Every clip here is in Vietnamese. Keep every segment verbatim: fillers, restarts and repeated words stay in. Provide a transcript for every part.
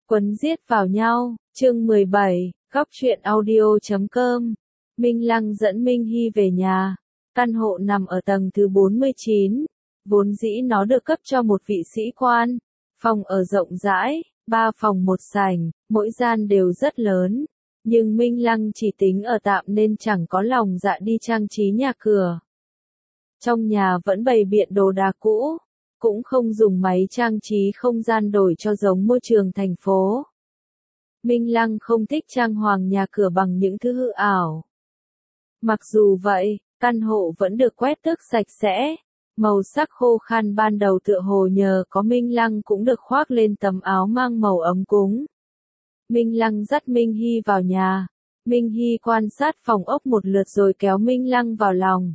Quấn giết vào nhau, chương mười bảy, góc truyện audio chấm com. Minh Lăng dẫn Minh Hy về nhà. Căn hộ nằm ở tầng thứ bốn mươi chín, vốn dĩ nó được cấp cho một vị sĩ quan. Phòng ở rộng rãi, ba phòng một sảnh, mỗi gian đều rất lớn. Nhưng Minh Lăng chỉ tính ở tạm nên chẳng có lòng dạ đi trang trí nhà cửa. Trong nhà vẫn bày biện đồ đạc cũ, cũng không dùng máy trang trí không gian đổi cho giống môi trường thành phố. Minh Lăng không thích trang hoàng nhà cửa bằng những thứ hư ảo. Mặc dù vậy, căn hộ vẫn được quét tước sạch sẽ. Màu sắc khô khan ban đầu tựa hồ nhờ có Minh Lăng cũng được khoác lên tấm áo mang màu ấm cúng. Minh Lăng dắt Minh Hy vào nhà. Minh Hy quan sát phòng ốc một lượt rồi kéo Minh Lăng vào lòng.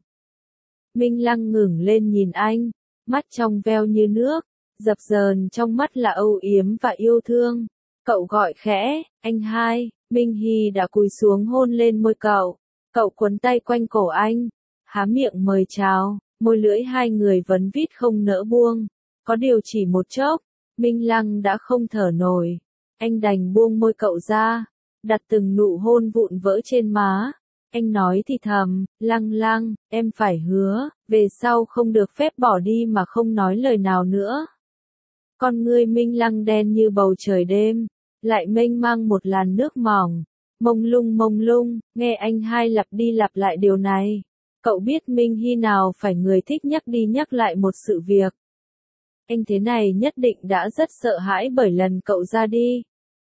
Minh Lăng ngẩng lên nhìn anh, mắt trong veo như nước, dập dờn trong mắt là âu yếm và yêu thương. Cậu gọi khẽ, anh hai. Minh Hy đã cúi xuống hôn lên môi cậu. Cậu quấn tay quanh cổ anh, há miệng mời chào, môi lưỡi hai người vấn vít không nỡ buông. Có điều chỉ một chốc, Minh Lăng đã không thở nổi. Anh đành buông môi cậu ra, đặt từng nụ hôn vụn vỡ trên má. Anh nói thì thầm, Lăng Lăng, em phải hứa, về sau không được phép bỏ đi mà không nói lời nào nữa. Con ngươi Minh Lăng đen như bầu trời đêm, lại mênh mang một làn nước mỏng, mông lung mông lung, nghe anh hai lặp đi lặp lại điều này. Cậu biết Minh Hy nào phải người thích nhắc đi nhắc lại một sự việc. Anh thế này nhất định đã rất sợ hãi bởi lần cậu ra đi.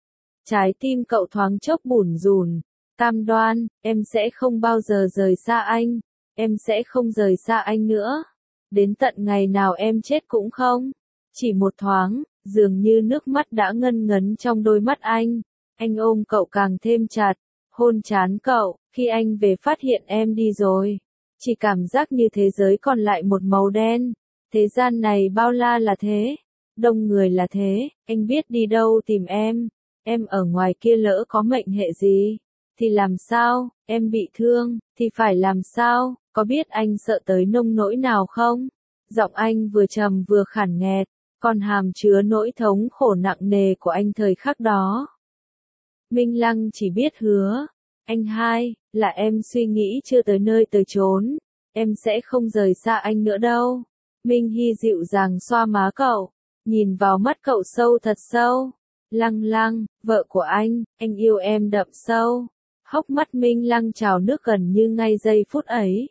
Trái tim cậu thoáng chốc bủn rủn. Cam đoan, em sẽ không bao giờ rời xa anh, em sẽ không rời xa anh nữa. Đến tận ngày nào em chết cũng không. Chỉ một thoáng, dường như nước mắt đã ngân ngấn trong đôi mắt anh. Anh ôm cậu càng thêm chặt, hôn trán cậu. Khi anh về phát hiện em đi rồi, chỉ cảm giác như thế giới còn lại một màu đen. Thế gian này bao la là thế, đông người là thế, anh biết đi đâu tìm em. Em ở ngoài kia lỡ có mệnh hệ gì thì làm sao, em bị thương, thì phải làm sao, có biết anh sợ tới nông nỗi nào không? Giọng anh vừa trầm vừa khản nghẹt, còn hàm chứa nỗi thống khổ nặng nề của anh thời khắc đó. Minh Lăng chỉ biết hứa, anh hai, là em suy nghĩ chưa tới nơi tới chốn, em sẽ không rời xa anh nữa đâu. Minh Hy dịu dàng xoa má cậu, nhìn vào mắt cậu sâu thật sâu. Lăng Lăng, vợ của anh, anh yêu em đậm sâu. Hốc mắt Minh Lăng trào nước gần như ngay giây phút ấy.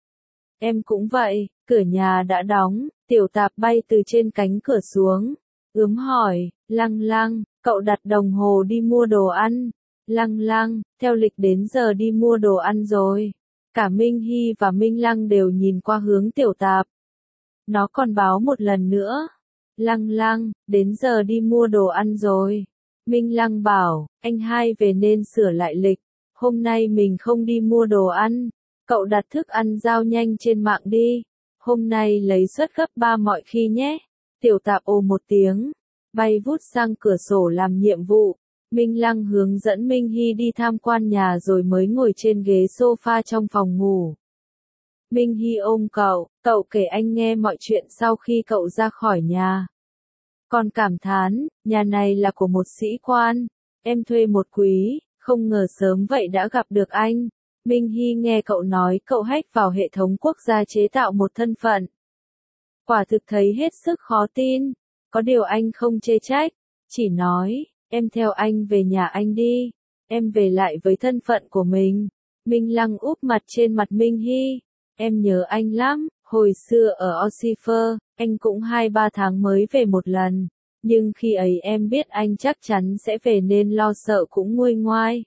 Em cũng vậy. Cửa nhà đã đóng, Tiểu Tạp bay từ trên cánh cửa xuống. Ướm hỏi, Lăng Lăng, cậu đặt đồng hồ đi mua đồ ăn. Lăng Lăng, theo lịch đến giờ đi mua đồ ăn rồi. Cả Minh Hy và Minh Lăng đều nhìn qua hướng Tiểu Tạp. Nó còn báo một lần nữa. Lăng Lăng, đến giờ đi mua đồ ăn rồi. Minh Lăng bảo, anh hai về nên sửa lại lịch. Hôm nay mình không đi mua đồ ăn. Cậu đặt thức ăn giao nhanh trên mạng đi. Hôm nay lấy suất gấp ba mọi khi nhé. Tiểu Tạp ồ một tiếng, bay vút sang cửa sổ làm nhiệm vụ. Minh Lăng hướng dẫn Minh Hy đi tham quan nhà rồi mới ngồi trên ghế sofa trong phòng ngủ. Minh Hy ôm cậu, cậu kể anh nghe mọi chuyện sau khi cậu ra khỏi nhà. Còn cảm thán, nhà này là của một sĩ quan, em thuê một quý, không ngờ sớm vậy đã gặp được anh. Minh Hy nghe cậu nói cậu hack vào hệ thống quốc gia chế tạo một thân phận. Quả thực thấy hết sức khó tin, có điều anh không chê trách, chỉ nói, em theo anh về nhà anh đi, em về lại với thân phận của mình. Minh Lăng úp mặt trên mặt Minh Hy, em nhớ anh lắm, hồi xưa ở Oxford, anh cũng hai ba tháng mới về một lần, nhưng khi ấy em biết anh chắc chắn sẽ về nên lo sợ cũng nguôi ngoai.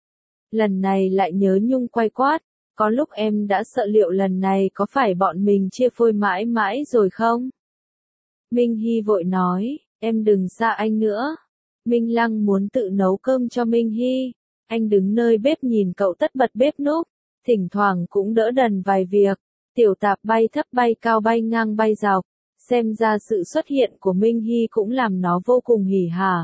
Lần này lại nhớ nhung quay quát, có lúc em đã sợ liệu lần này có phải bọn mình chia phôi mãi mãi rồi không? Minh Hy vội nói, em đừng xa anh nữa. Minh Lăng muốn tự nấu cơm cho Minh Hy, anh đứng nơi bếp nhìn cậu tất bật bếp núc, thỉnh thoảng cũng đỡ đần vài việc. Tiểu Tạp bay thấp bay cao bay ngang bay dọc, xem ra sự xuất hiện của Minh Hy cũng làm nó vô cùng hỉ hả.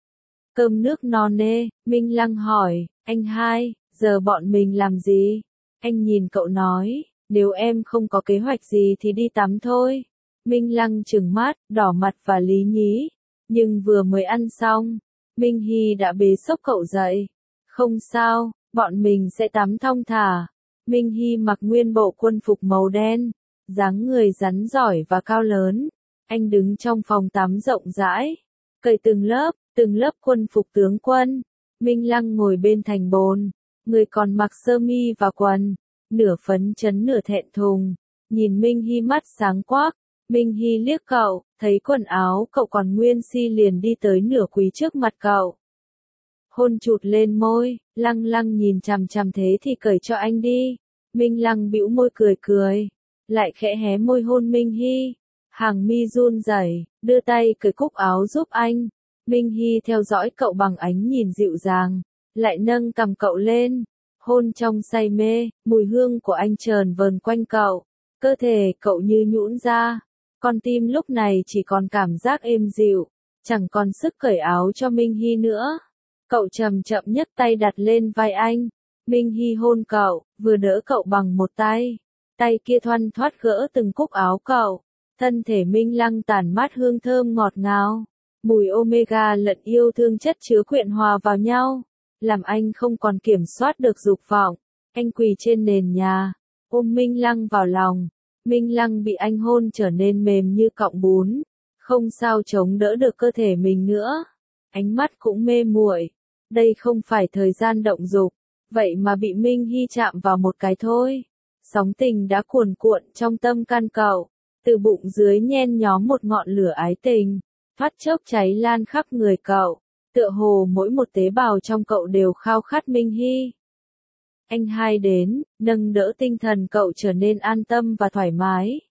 Cơm nước no nê, Minh Lăng hỏi, anh hai, giờ bọn mình làm gì? Anh nhìn cậu nói, nếu em không có kế hoạch gì thì đi tắm thôi. Minh Lăng trừng mắt, đỏ mặt và lý nhí, nhưng vừa mới ăn xong, Minh Hy đã bế xốc cậu dậy. Không sao, bọn mình sẽ tắm thong thả. Minh Hy mặc nguyên bộ quân phục màu đen, dáng người rắn giỏi và cao lớn. Anh đứng trong phòng tắm rộng rãi, cởi từng lớp, từng lớp quân phục tướng quân. Minh Lăng ngồi bên thành bồn, người còn mặc sơ mi và quần, nửa phấn chấn nửa thẹn thùng, nhìn Minh Hy mắt sáng quắc. Minh Hy liếc cậu, thấy quần áo cậu còn nguyên si liền đi tới nửa quỳ trước mặt cậu. Hôn chụt lên môi, Lăng Lăng nhìn chằm chằm thế thì cởi cho anh đi. Minh Lăng bĩu môi cười cười, lại khẽ hé môi hôn Minh Hy. Hàng mi run rẩy, đưa tay cởi cúc áo giúp anh. Minh Hy theo dõi cậu bằng ánh nhìn dịu dàng, lại nâng cằm cậu lên, hôn trong say mê, mùi hương của anh chờn vờn quanh cậu, cơ thể cậu như nhũn ra, con tim lúc này chỉ còn cảm giác êm dịu, chẳng còn sức cởi áo cho Minh Hy nữa. Cậu chậm chậm nhấc tay đặt lên vai anh, Minh Hy hôn cậu, vừa đỡ cậu bằng một tay, tay kia thoăn thoắt gỡ từng cúc áo cậu, thân thể Minh Lăng tản mát hương thơm ngọt ngào. Mùi omega lẫn yêu thương chất chứa quyện hòa vào nhau, làm anh không còn kiểm soát được dục vọng. Anh quỳ trên nền nhà, ôm Minh Lăng vào lòng. Minh Lăng bị anh hôn trở nên mềm như cọng bún, không sao chống đỡ được cơ thể mình nữa. Ánh mắt cũng mê muội. Đây không phải thời gian động dục, vậy mà bị Minh Hy chạm vào một cái thôi. Sóng tình đã cuồn cuộn trong tâm can cậu, từ bụng dưới nhen nhóm một ngọn lửa ái tình. Thoát chốc cháy lan khắp người cậu, tựa hồ mỗi một tế bào trong cậu đều khao khát Minh Hy. Anh hai đến, nâng đỡ tinh thần cậu trở nên an tâm và thoải mái.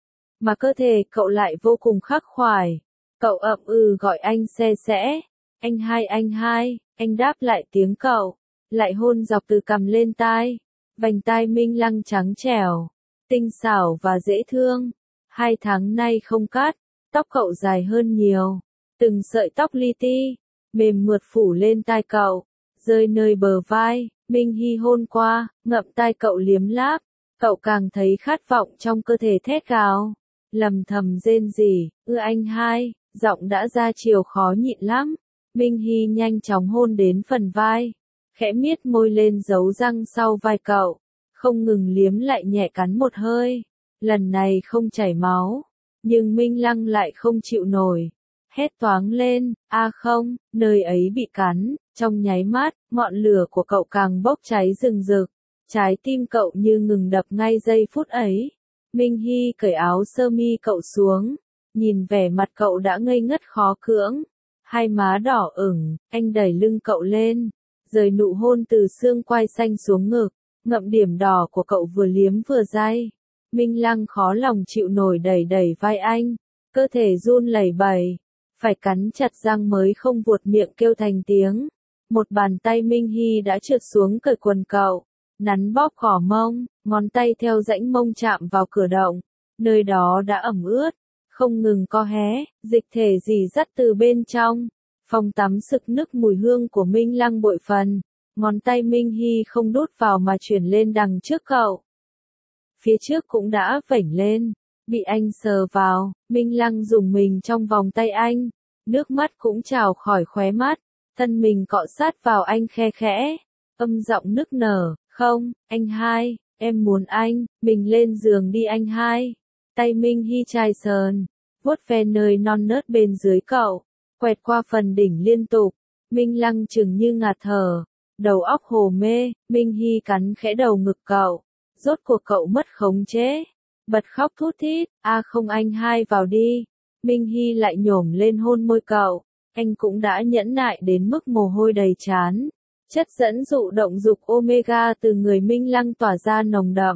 Mà cơ thể cậu lại vô cùng khắc khoải. Cậu ậm ừ gọi anh xe sẽ. Anh hai anh hai, anh đáp lại tiếng cậu, lại hôn dọc từ cằm lên tai. Vành tai Minh Lăng trắng trẻo, tinh xảo và dễ thương. Hai tháng nay không cắt. Tóc cậu dài hơn nhiều, từng sợi tóc li ti, mềm mượt phủ lên tai cậu, rơi nơi bờ vai. Minh Hy hôn qua, ngậm tai cậu liếm láp, cậu càng thấy khát vọng trong cơ thể thét gào, lầm thầm rên rỉ, ư anh hai, giọng đã ra chiều khó nhịn lắm. Minh Hy nhanh chóng hôn đến phần vai, khẽ miết môi lên dấu răng sau vai cậu, không ngừng liếm lại nhẹ cắn một hơi, lần này không chảy máu. Nhưng Minh Lăng lại không chịu nổi, hét toáng lên, a không, nơi ấy bị cắn, trong nháy mắt, ngọn lửa của cậu càng bốc cháy rừng rực, trái tim cậu như ngừng đập ngay giây phút ấy. Minh Hy cởi áo sơ mi cậu xuống, nhìn vẻ mặt cậu đã ngây ngất khó cưỡng, hai má đỏ ửng, anh đẩy lưng cậu lên, rời nụ hôn từ xương quai xanh xuống ngực, ngậm điểm đỏ của cậu vừa liếm vừa day. Minh Lăng khó lòng chịu nổi đẩy đẩy vai anh, cơ thể run lẩy bẩy, phải cắn chặt răng mới không vuột miệng kêu thành tiếng. Một bàn tay Minh Hy đã trượt xuống cởi quần cậu, nắn bóp cỏ mông, ngón tay theo rãnh mông chạm vào cửa động, nơi đó đã ẩm ướt, không ngừng co hé, dịch thể rỉ rắt từ bên trong. Phòng tắm sực nức mùi hương của Minh Lăng bội phần, ngón tay Minh Hy không đút vào mà chuyển lên đằng trước cậu. Phía trước cũng đã vểnh lên, bị anh sờ vào, Minh Lăng dùng mình trong vòng tay anh, nước mắt cũng trào khỏi khóe mắt, thân mình cọ sát vào anh khe khẽ, âm giọng nức nở, không, anh hai, em muốn anh, mình lên giường đi anh hai. Tay Minh Hy chai sờn, vuốt ve nơi non nớt bên dưới cậu, quẹt qua phần đỉnh liên tục, Minh Lăng chừng như ngạt thở, đầu óc hồ mê, Minh Hy cắn khẽ đầu ngực cậu. Rốt cuộc cậu mất khống chế, bật khóc thút thít, a không anh hai vào đi. Minh Hy lại nhổm lên hôn môi cậu, anh cũng đã nhẫn nại đến mức mồ hôi đầy trán. Chất dẫn dụ động dục omega từ người Minh Lăng tỏa ra nồng đậm,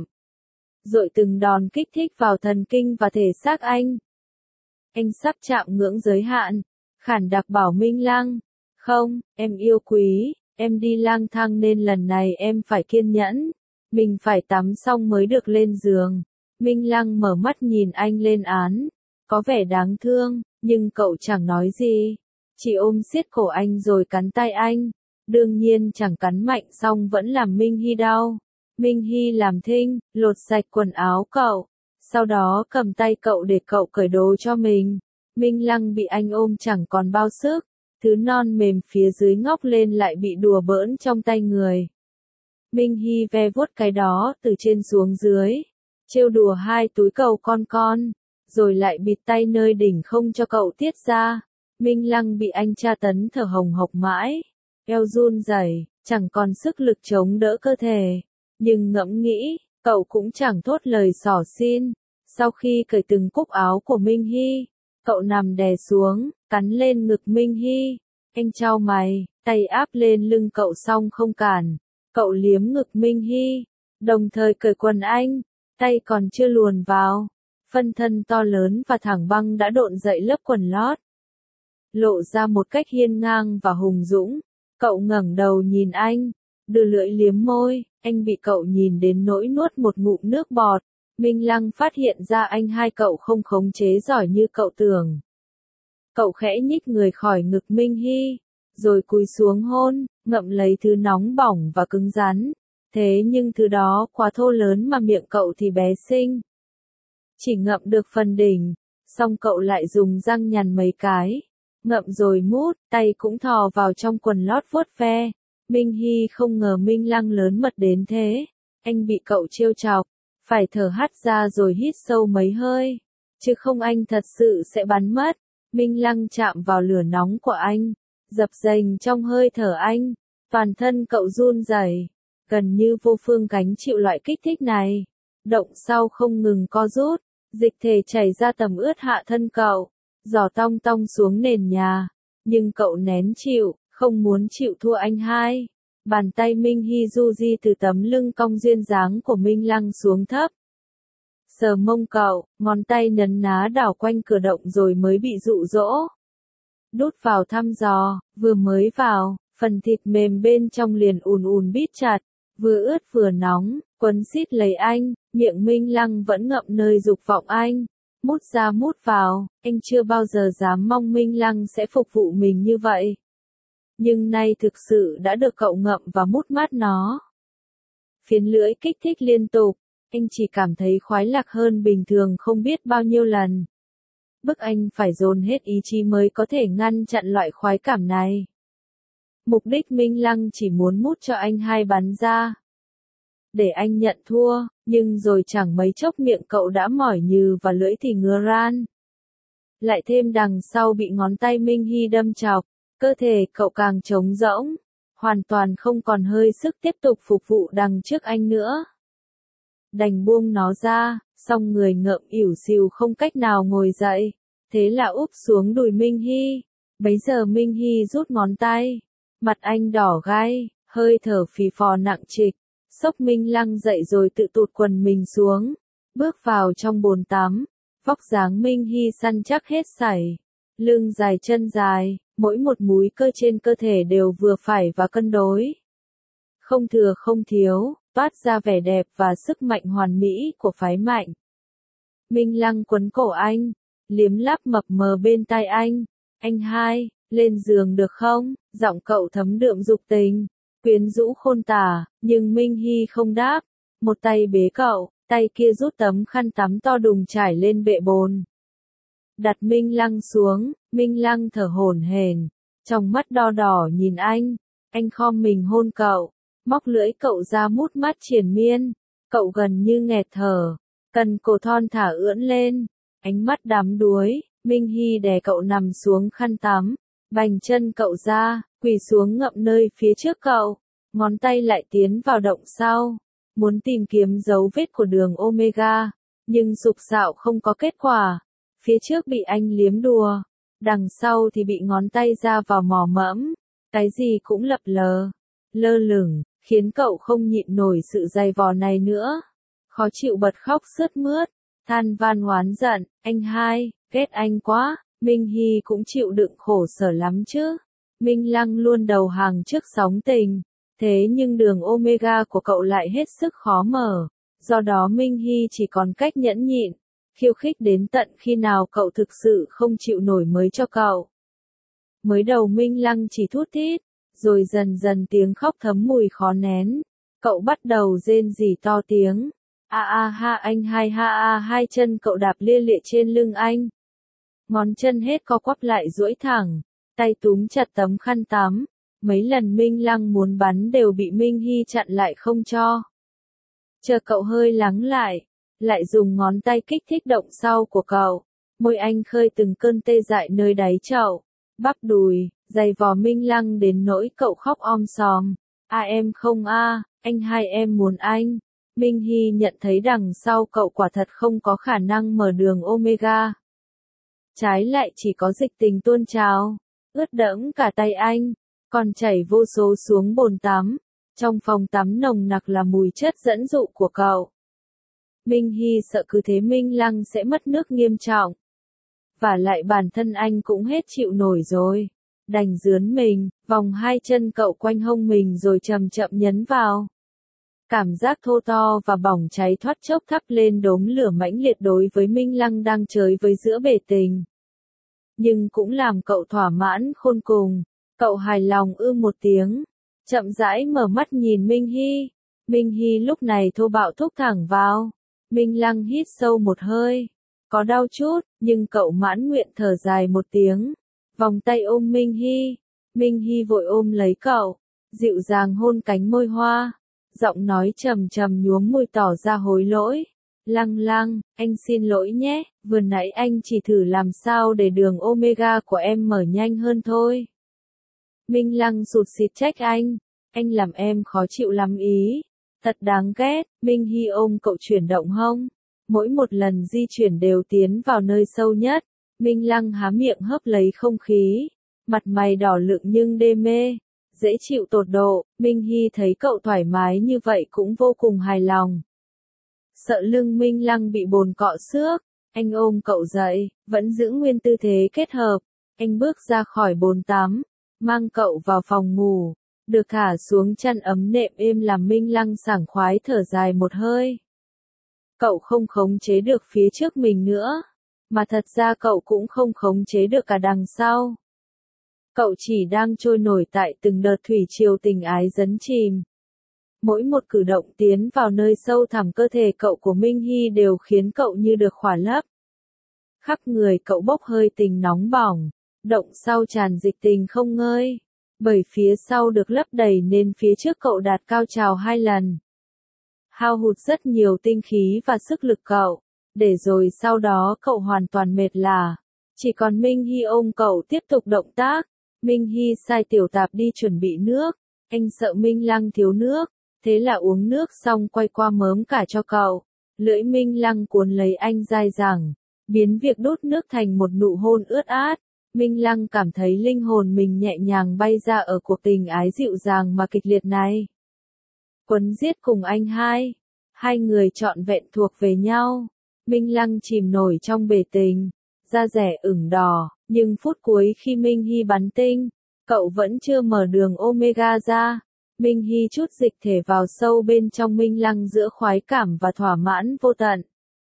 dội từng đòn kích thích vào thần kinh và thể xác anh. Anh sắp chạm ngưỡng giới hạn, khản đặc bảo Minh Lăng, không, em yêu quý, em đi lang thang nên lần này em phải kiên nhẫn. Mình phải tắm xong mới được lên giường. Minh Lăng mở mắt nhìn anh lên án, có vẻ đáng thương, nhưng cậu chẳng nói gì, chỉ ôm siết cổ anh rồi cắn tay anh. Đương nhiên chẳng cắn mạnh xong vẫn làm Minh Hy đau. Minh Hy làm thinh, lột sạch quần áo cậu, sau đó cầm tay cậu để cậu cởi đồ cho mình. Minh Lăng bị anh ôm chẳng còn bao sức, Thứ non mềm phía dưới ngóc lên lại bị đùa bỡn trong tay người. Minh Hy ve vuốt cái đó từ trên xuống dưới, trêu đùa hai túi cầu con con, rồi lại bịt tay nơi đỉnh không cho cậu tiết ra. Minh Lăng bị anh tra tấn thở hồng hộc mãi, eo run rẩy, chẳng còn sức lực chống đỡ cơ thể. Nhưng ngẫm nghĩ, cậu cũng chẳng thốt lời xỏ xin. Sau khi cởi từng cúc áo của Minh Hy, cậu nằm đè xuống, cắn lên ngực Minh Hy. Anh chau mày, tay áp lên lưng cậu xong không cản. Cậu liếm ngực Minh Hy, đồng thời cởi quần anh, tay còn chưa luồn vào. Phân thân to lớn và thẳng băng đã độn dậy lớp quần lót, lộ ra một cách hiên ngang và hùng dũng. Cậu ngẩng đầu nhìn anh, đưa lưỡi liếm môi, anh bị cậu nhìn đến nỗi nuốt một ngụm nước bọt. Minh Lăng phát hiện ra anh hai cậu không khống chế giỏi như cậu tưởng. Cậu khẽ nhích người khỏi ngực Minh Hy, rồi cúi xuống hôn, ngậm lấy thứ nóng bỏng và cứng rắn. Thế nhưng thứ đó quá thô lớn mà miệng cậu thì bé xinh. Chỉ ngậm được phần đỉnh, xong cậu lại dùng răng nhằn mấy cái. Ngậm rồi mút, tay cũng thò vào trong quần lót vuốt ve. Minh Hy không ngờ Minh Lăng lớn mật đến thế. Anh bị cậu trêu chọc, phải thở hắt ra rồi hít sâu mấy hơi. Chứ không anh thật sự sẽ bắn mất. Minh Lăng chạm vào lửa nóng của anh, dập dềnh trong hơi thở anh. Toàn thân cậu run rẩy, gần như vô phương gánh chịu loại kích thích này. Động sau không ngừng co rút, dịch thể chảy ra tầm ướt hạ thân cậu, giò tong tong xuống nền nhà. Nhưng cậu nén chịu, không muốn chịu thua anh hai. Bàn tay Minh Hy du di từ tấm lưng cong duyên dáng của Minh Lăng xuống thấp. Sờ mông cậu, ngón tay nấn ná đảo quanh cửa động rồi mới bị dụ dỗ. Đút vào thăm dò, vừa mới vào, phần thịt mềm bên trong liền ùn ùn bít chặt, vừa ướt vừa nóng, quấn xít lấy anh, miệng Minh Lăng vẫn ngậm nơi dục vọng anh. Mút ra mút vào, anh chưa bao giờ dám mong Minh Lăng sẽ phục vụ mình như vậy. Nhưng nay thực sự đã được cậu ngậm và mút mát nó. Phiến lưỡi kích thích liên tục, anh chỉ cảm thấy khoái lạc hơn bình thường không biết bao nhiêu lần. Bức anh phải dồn hết ý chí mới có thể ngăn chặn loại khoái cảm này. Mục đích Minh Lăng chỉ muốn mút cho anh hai bắn ra, để anh nhận thua, nhưng rồi chẳng mấy chốc miệng cậu đã mỏi nhừ và lưỡi thì ngứa ran. Lại thêm đằng sau bị ngón tay Minh Hy đâm chọc, cơ thể cậu càng trống rỗng, hoàn toàn không còn hơi sức tiếp tục phục vụ đằng trước anh nữa. Đành buông nó ra, xong người ngợm ỉu xìu không cách nào ngồi dậy, thế là úp xuống đùi Minh Hy. Bấy giờ Minh Hy rút ngón tay, mặt anh đỏ gai, hơi thở phì phò nặng trịch. Xốc Minh Lăng dậy rồi tự tụt quần mình xuống, bước vào trong bồn tắm. Vóc dáng Minh Hy săn chắc hết sảy, lưng dài chân dài, mỗi một múi cơ trên cơ thể đều vừa phải và cân đối. Không thừa không thiếu, toát ra vẻ đẹp và sức mạnh hoàn mỹ của phái mạnh. Minh Lăng quấn cổ anh, liếm láp mập mờ bên tai anh. Anh hai, lên giường được không? Giọng cậu thấm đượm dục tình, quyến rũ khôn tả, nhưng Minh Hy không đáp. Một tay bế cậu, tay kia rút tấm khăn tắm to đùng trải lên bệ bồn. Đặt Minh Lăng xuống, Minh Lăng thở hổn hển, trong mắt đo đỏ nhìn anh. Anh khom mình hôn cậu, móc lưỡi cậu ra mút mát triền miên. Cậu gần như nghẹt thở, cần cổ thon thả ưỡn lên, ánh mắt đắm đuối. Minh Hy đè cậu nằm xuống khăn tắm, bành chân cậu ra, quỳ xuống ngậm nơi phía trước cậu, ngón tay lại tiến vào động sau, muốn tìm kiếm dấu vết của đường Omega, nhưng sục sạo không có kết quả. Phía trước bị anh liếm đùa, đằng sau thì bị ngón tay ra vào mò mẫm, cái gì cũng lập lờ, lơ lửng, khiến cậu không nhịn nổi sự dày vò này nữa. Khó chịu bật khóc sướt mướt, than van oán giận, anh hai, ghét anh quá. Minh Hy cũng chịu đựng khổ sở lắm chứ. Minh Lăng luôn đầu hàng trước sóng tình, thế nhưng đường Omega của cậu lại hết sức khó mở, do đó Minh Hy chỉ còn cách nhẫn nhịn, khiêu khích đến tận khi nào cậu thực sự không chịu nổi mới cho cậu. Mới đầu Minh Lăng chỉ thút thít, rồi dần dần tiếng khóc thấm mùi khó nén, cậu bắt đầu rên rỉ to tiếng. A a ha anh hai ha a hai chân cậu đạp lia lịa trên lưng anh. Ngón chân hết co quắp lại duỗi thẳng, tay túm chặt tấm khăn tắm. Mấy lần Minh Lăng muốn bắn đều bị Minh Hy chặn lại không cho. Chờ cậu hơi lắng lại, lại dùng ngón tay kích thích động sau của cậu. Môi anh khơi từng cơn tê dại nơi đáy chậu, bắp đùi, giày vò Minh Lăng đến nỗi cậu khóc om sòm. À em không a, anh hai em muốn anh. Minh Hy nhận thấy đằng sau cậu quả thật không có khả năng mở đường Omega. Trái lại chỉ có dịch tình tuôn trào, ướt đẫm cả tay anh, còn chảy vô số xuống bồn tắm. Trong phòng tắm nồng nặc là mùi chất dẫn dụ của cậu. Minh Hy sợ cứ thế Minh Lăng sẽ mất nước nghiêm trọng. Và lại bản thân anh cũng hết chịu nổi rồi. Đành dướn mình, vòng hai chân cậu quanh hông mình rồi chậm chậm nhấn vào. Cảm giác thô to và bỏng cháy thoát chốc thắp lên đốm lửa mãnh liệt đối với Minh Lăng đang chơi với giữa bể tình. Nhưng cũng làm cậu thỏa mãn khôn cùng. Cậu hài lòng ư một tiếng, chậm rãi mở mắt nhìn Minh Hy. Minh Hy lúc này thô bạo thúc thẳng vào. Minh Lăng hít sâu một hơi. Có đau chút, nhưng cậu mãn nguyện thở dài một tiếng. Vòng tay ôm Minh Hy. Minh Hy vội ôm lấy cậu, dịu dàng hôn cánh môi hoa. Giọng nói trầm trầm nhuốm mùi tỏ ra hối lỗi. Lăng Lăng, anh xin lỗi nhé, vừa nãy anh chỉ thử làm sao để đường Omega của em mở nhanh hơn thôi. Minh Lăng sụt sịt trách anh, anh làm em khó chịu lắm ý. Thật đáng ghét. Minh Hy ôm cậu chuyển động hông. Mỗi một lần di chuyển đều tiến vào nơi sâu nhất. Minh Lăng há miệng hớp lấy không khí. Mặt mày đỏ lựng nhưng đê mê. Dễ chịu tột độ. Minh Hy thấy cậu thoải mái như vậy cũng vô cùng hài lòng. Sợ lưng Minh Lăng bị bồn cọ xước. Anh ôm cậu dậy, vẫn giữ nguyên tư thế kết hợp. Anh bước ra khỏi bồn tắm, mang cậu vào phòng ngủ. Được thả xuống chăn ấm nệm êm làm Minh Lăng sảng khoái thở dài một hơi. Cậu không khống chế được phía trước mình nữa, mà thật ra cậu cũng không khống chế được cả đằng sau. Cậu chỉ đang trôi nổi tại từng đợt thủy triều tình ái dấn chìm. Mỗi một cử động tiến vào nơi sâu thẳm cơ thể cậu của Minh Hy đều khiến cậu như được khỏa lấp. Khắp người cậu bốc hơi tình nóng bỏng, động sau tràn dịch tình không ngơi. Bởi phía sau được lấp đầy nên phía trước cậu đạt cao trào hai lần. Hao hụt rất nhiều tinh khí và sức lực cậu, để rồi sau đó cậu hoàn toàn mệt lả. Chỉ còn Minh Hy ôm cậu tiếp tục động tác. Minh Hy sai tiểu tạp đi chuẩn bị nước. Anh sợ Minh Lăng thiếu nước, thế là uống nước xong quay qua mớm cả cho cậu. Lưỡi Minh Lăng cuốn lấy anh dai dẳng, biến việc đút nước thành một nụ hôn ướt át. Minh Lăng cảm thấy linh hồn mình nhẹ nhàng bay ra ở cuộc tình ái dịu dàng mà kịch liệt này. Quấn giết cùng anh hai. Hai người trọn vẹn thuộc về nhau. Minh Lăng chìm nổi trong bể tình. Da rẻ ửng đỏ, nhưng phút cuối khi Minh Hy bắn tinh, cậu vẫn chưa mở đường Omega ra. Minh Hy chút dịch thể vào sâu bên trong Minh Lăng giữa khoái cảm và thỏa mãn vô tận.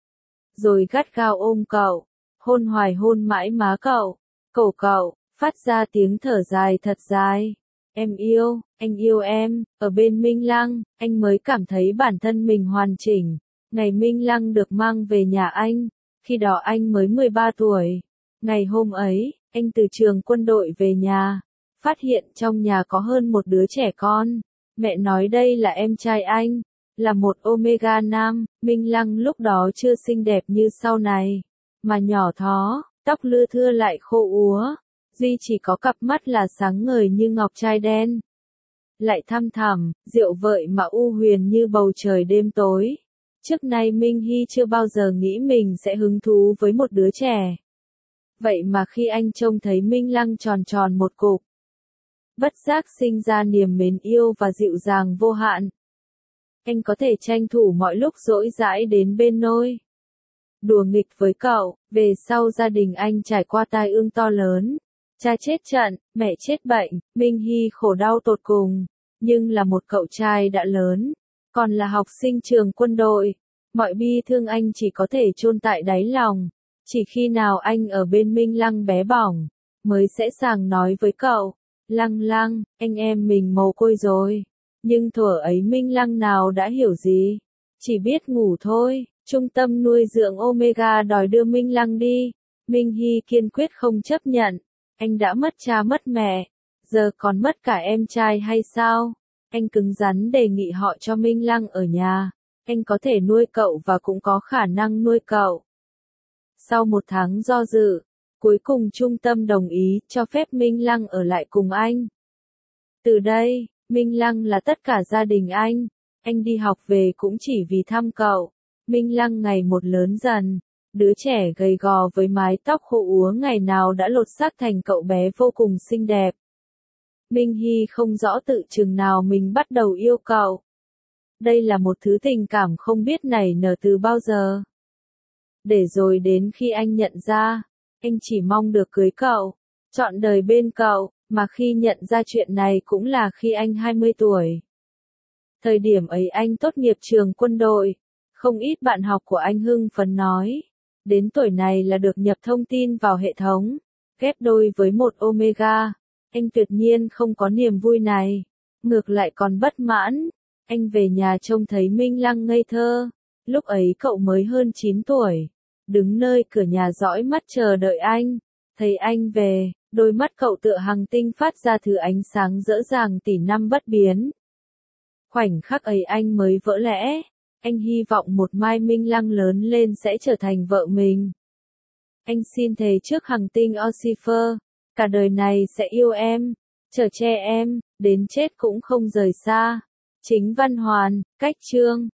Rồi gắt gao ôm cậu, hôn hoài hôn mãi má cậu. Cổ cậu, phát ra tiếng thở dài thật dài. Em yêu, anh yêu em. Ở bên Minh Lăng, anh mới cảm thấy bản thân mình hoàn chỉnh. Ngày Minh Lăng được mang về nhà anh, khi đó anh mới mười ba tuổi. Ngày hôm ấy, anh từ trường quân đội về nhà, phát hiện trong nhà có hơn một đứa trẻ con. Mẹ nói đây là em trai anh, là một Omega nam. Minh Lăng lúc đó chưa xinh đẹp như sau này, mà nhỏ thó. Tóc lưa thưa lại khô úa, duy chỉ có cặp mắt là sáng ngời như ngọc trai đen. Lại thăm thẳm, diệu vợi mà u huyền như bầu trời đêm tối. Trước nay Minh Hy chưa bao giờ nghĩ mình sẽ hứng thú với một đứa trẻ. Vậy mà khi anh trông thấy Minh Lăng tròn tròn một cục, bất giác sinh ra niềm mến yêu và dịu dàng vô hạn. Anh có thể tranh thủ mọi lúc rỗi rãi đến bên nôi. Đùa nghịch với cậu. Về sau gia đình anh trải qua tai ương to lớn. Cha chết trận, mẹ chết bệnh, Minh Hy khổ đau tột cùng. Nhưng là một cậu trai đã lớn, còn là học sinh trường quân đội. Mọi bi thương anh chỉ có thể chôn tại đáy lòng. Chỉ khi nào anh ở bên Minh Lăng bé bỏng, mới sẽ sàng nói với cậu. Lăng Lăng, anh em mình mồ côi rồi. Nhưng thuở ấy Minh Lăng nào đã hiểu gì. Chỉ biết ngủ thôi. Trung tâm nuôi dưỡng Omega đòi đưa Minh Lăng đi. Minh Hy kiên quyết không chấp nhận. Anh đã mất cha mất mẹ, giờ còn mất cả em trai hay sao? Anh cứng rắn đề nghị họ cho Minh Lăng ở nhà. Anh có thể nuôi cậu và cũng có khả năng nuôi cậu. Sau một tháng do dự, cuối cùng trung tâm đồng ý cho phép Minh Lăng ở lại cùng anh. Từ đây, Minh Lăng là tất cả gia đình anh. Anh đi học về cũng chỉ vì thăm cậu. Minh Lăng ngày một lớn dần. Đứa trẻ gầy gò với mái tóc khô úa ngày nào đã lột xác thành cậu bé vô cùng xinh đẹp. Minh Hy không rõ tự chừng nào mình bắt đầu yêu cậu. Đây là một thứ tình cảm không biết nảy nở từ bao giờ. Để rồi đến khi anh nhận ra, anh chỉ mong được cưới cậu, trọn đời bên cậu, mà khi nhận ra chuyện này cũng là khi anh hai mươi tuổi. Thời điểm ấy anh tốt nghiệp trường quân đội, không ít bạn học của anh hưng phấn nói, đến tuổi này là được nhập thông tin vào hệ thống, ghép đôi với một Omega. Anh tuyệt nhiên không có niềm vui này, ngược lại còn bất mãn. Anh về nhà trông thấy Minh Lăng ngây thơ, lúc ấy cậu mới hơn chín tuổi, đứng nơi cửa nhà dõi mắt chờ đợi anh. Thấy anh về, đôi mắt cậu tựa hành tinh phát ra thứ ánh sáng rỡ ràng tỷ năm bất biến. Khoảnh khắc ấy anh mới vỡ lẽ, anh hy vọng một mai Minh Lăng lớn lên sẽ trở thành vợ mình. Anh xin thề trước hành tinh Ossifer, cả đời này sẽ yêu em, chở che em, đến chết cũng không rời xa. Chính Văn Hoàn, Cách Chương